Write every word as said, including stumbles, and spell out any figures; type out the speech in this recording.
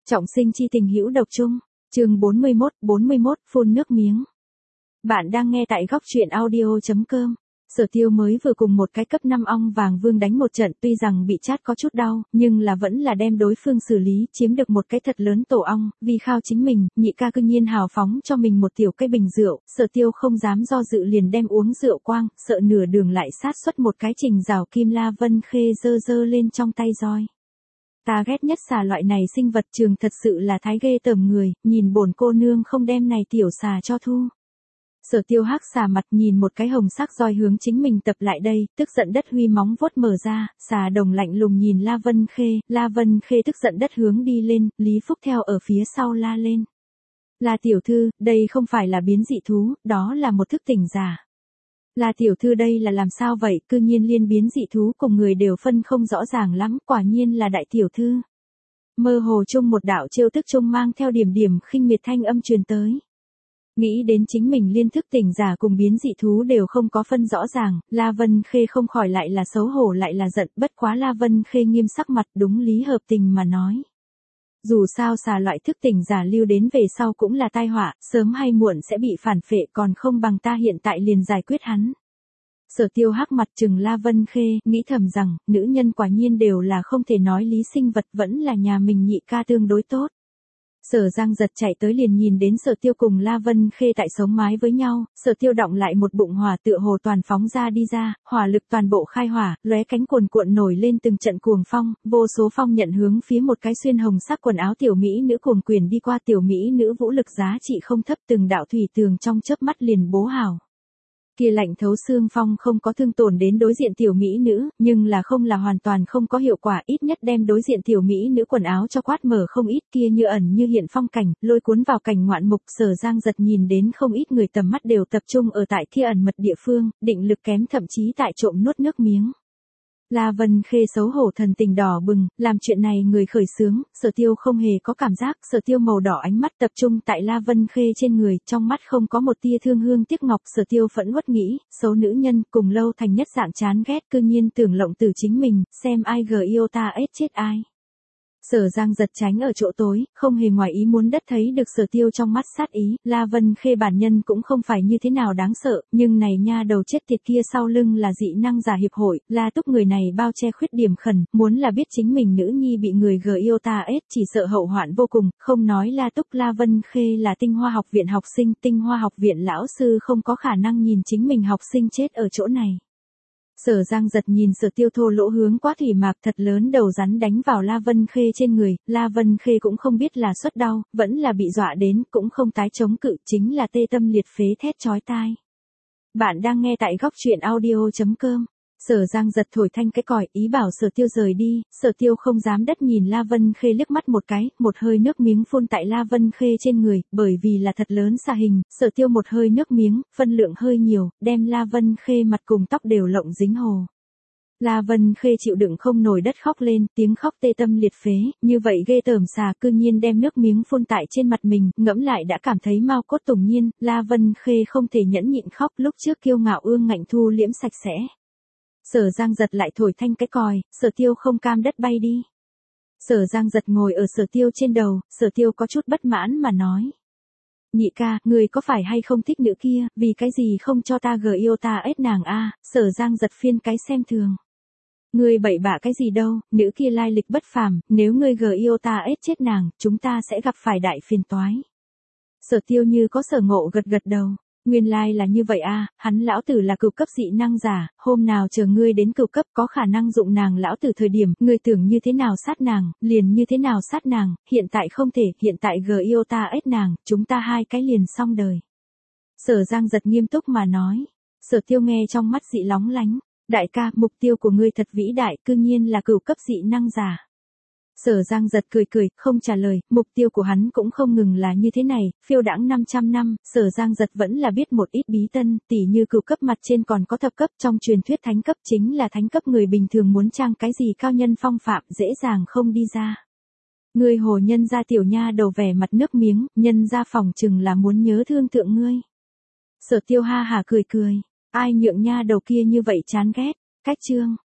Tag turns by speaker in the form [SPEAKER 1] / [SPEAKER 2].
[SPEAKER 1] Trọng sinh chi tình hữu độc chung, chương bốn mươi mốt, bốn mươi mốt, phun nước miếng. Bạn đang nghe tại góc truyện audio chấm com. Sở Tiêu mới vừa cùng một cái cấp năm ong vàng vương đánh một trận, tuy rằng bị chát có chút đau, nhưng là vẫn là đem đối phương xử lý, chiếm được một cái thật lớn tổ ong, vì khao chính mình, nhị ca cư nhiên hào phóng cho mình một tiểu cái bình rượu, Sở Tiêu không dám do dự liền đem uống rượu quang, sợ nửa đường lại sát xuất một cái trình rào kim La Vân Khê giơ giơ lên trong tay roi. Ta ghét nhất xà loại này sinh vật trường thật sự là thái ghê tởm người, nhìn bổn cô nương không đem này tiểu xà cho thu. Sở Tiêu hắc xà mặt nhìn một cái hồng sắc roi hướng chính mình tập lại đây, tức giận đất huy móng vuốt mở ra, xà đồng lạnh lùng nhìn La Vân Khê, La Vân Khê tức giận đất hướng đi lên, Lý Phúc theo ở phía sau la lên. La tiểu thư, đây không phải là biến dị thú, đó là một thức tỉnh giả. La tiểu thư đây là làm sao vậy, cư nhiên liên biến dị thú cùng người đều phân không rõ ràng lắm, quả nhiên là đại tiểu thư. Mơ hồ chung một đạo trêu tức chung mang theo điểm điểm khinh miệt thanh âm truyền tới. Nghĩ đến chính mình liên thức tỉnh giả cùng biến dị thú đều không có phân rõ ràng, La Vân Khê không khỏi lại là xấu hổ lại là giận, bất quá La Vân Khê nghiêm sắc mặt đúng lý hợp tình mà nói. Dù sao xà loại thức tỉnh giả lưu đến về sau cũng là tai họa, sớm hay muộn sẽ bị phản phệ còn không bằng ta hiện tại liền giải quyết hắn. Sở Tiêu hắc mặt trừng La Vân Khê, nghĩ thầm rằng, nữ nhân quả nhiên đều là không thể nói lý sinh vật, vẫn là nhà mình nhị ca tương đối tốt. Sở Giang giật chạy tới liền nhìn đến Sở Tiêu cùng La Vân Khê tại sống mái với nhau, Sở Tiêu động lại một bụng hỏa tựa hồ toàn phóng ra đi ra, hỏa lực toàn bộ khai hỏa, lóe cánh cuồn cuộn nổi lên từng trận cuồng phong, vô số phong nhận hướng phía một cái xuyên hồng sắc quần áo tiểu mỹ nữ cuồng quyền đi qua, tiểu mỹ nữ vũ lực giá trị không thấp, từng đạo thủy tường trong chớp mắt liền bố hào. Kia lạnh thấu xương phong không có thương tổn đến đối diện tiểu mỹ nữ, nhưng là không là hoàn toàn không có hiệu quả, ít nhất đem đối diện tiểu mỹ nữ quần áo cho quát mở không ít, kia như ẩn như hiện phong cảnh, lôi cuốn vào cảnh ngoạn mục. Sở Giang giật nhìn đến không ít người tầm mắt đều tập trung ở tại kia ẩn mật địa phương, định lực kém thậm chí tại trộm nuốt nước miếng. La Vân Khê xấu hổ thần tình đỏ bừng, làm chuyện này người khởi xướng, Sở Tiêu không hề có cảm giác, Sở Tiêu màu đỏ ánh mắt tập trung tại La Vân Khê trên người, trong mắt không có một tia thương hương tiếc ngọc. Sở Tiêu phẫn uất nghĩ, xấu nữ nhân, cùng lâu thành nhất dạng chán ghét, cư nhiên tưởng lộng từ chính mình, xem ai gờ yêu ta ết chết ai. Sở Giang giật tránh ở chỗ tối, không hề ngoài ý muốn đất thấy được Sở Tiêu trong mắt sát ý, La Vân Khê bản nhân cũng không phải như thế nào đáng sợ, nhưng này nha đầu chết tiệt kia sau lưng là dị năng giả hiệp hội, La Túc người này bao che khuyết điểm khẩn, muốn là biết chính mình nữ nhi bị người gờ yêu ta ết chỉ sợ hậu hoạn vô cùng, không nói La Túc, La Vân Khê là Tinh Hoa học viện học sinh, Tinh Hoa học viện lão sư không có khả năng nhìn chính mình học sinh chết ở chỗ này. Sở Giang giật nhìn Sở Tiêu thô lỗ hướng quá thủy mạc thật lớn đầu rắn đánh vào La Vân Khê trên người, La Vân Khê cũng không biết là suất đau, vẫn là bị dọa đến, cũng không tái chống cự, chính là tê tâm liệt phế thét chói tai. Bạn đang nghe tại góc truyện audio chấm com. Sở Giang giật thổi thanh cái còi, ý bảo Sở Tiêu rời đi, Sở Tiêu không dám đất nhìn La Vân Khê liếc mắt một cái, một hơi nước miếng phun tại La Vân Khê trên người, bởi vì là thật lớn xà hình, Sở Tiêu một hơi nước miếng, phân lượng hơi nhiều, đem La Vân Khê mặt cùng tóc đều lộng dính hồ. La Vân Khê chịu đựng không nổi đất khóc lên, tiếng khóc tê tâm liệt phế, như vậy ghê tởm xà cư nhiên đem nước miếng phun tại trên mặt mình, ngẫm lại đã cảm thấy mau cốt tùng nhiên, La Vân Khê không thể nhẫn nhịn khóc, lúc trước kiêu ngạo ương ngạnh thu liễm sạch sẽ. Sở Giang giật lại thổi thanh cái còi, Sở Tiêu không cam đất bay đi. Sở Giang giật ngồi ở Sở Tiêu trên đầu, Sở Tiêu có chút bất mãn mà nói. Nhị ca, người có phải hay không thích nữ kia, vì cái gì không cho ta gờ yêu ta ết nàng a? Sở Giang giật phiên cái xem thường. Ngươi bậy bạ cái gì đâu, nữ kia lai lịch bất phàm, nếu ngươi gờ yêu ta ết chết nàng, chúng ta sẽ gặp phải đại phiền toái. Sở Tiêu như có sở ngộ gật gật đầu. Nguyên lai là như vậy a, hắn lão tử là cửu cấp dị năng giả, hôm nào chờ ngươi đến cửu cấp có khả năng dụng nàng lão tử thời điểm, ngươi tưởng như thế nào sát nàng, liền như thế nào sát nàng, hiện tại không thể, hiện tại gờ yêu ta ết nàng, chúng ta hai cái liền xong đời. Sở Giang giật nghiêm túc mà nói, Sở Tiêu nghe trong mắt dị lóng lánh, đại ca, mục tiêu của ngươi thật vĩ đại, cư nhiên là cửu cấp dị năng giả. Sở Giang giật cười cười, không trả lời, mục tiêu của hắn cũng không ngừng là như thế này, phiêu đãng năm trăm năm, Sở Giang giật vẫn là biết một ít bí tân, tỉ như cửu cấp mặt trên còn có thập cấp, trong truyền thuyết thánh cấp chính là thánh cấp người bình thường muốn trang cái gì cao nhân phong phạm dễ dàng không đi ra. Ngươi hồ nhân ra tiểu nha đầu vẻ mặt nước miếng, nhân ra phòng chừng là muốn nhớ thương thượng ngươi. Sở Tiêu ha hà cười cười, ai nhượng nha đầu kia như vậy chán ghét, cách chương.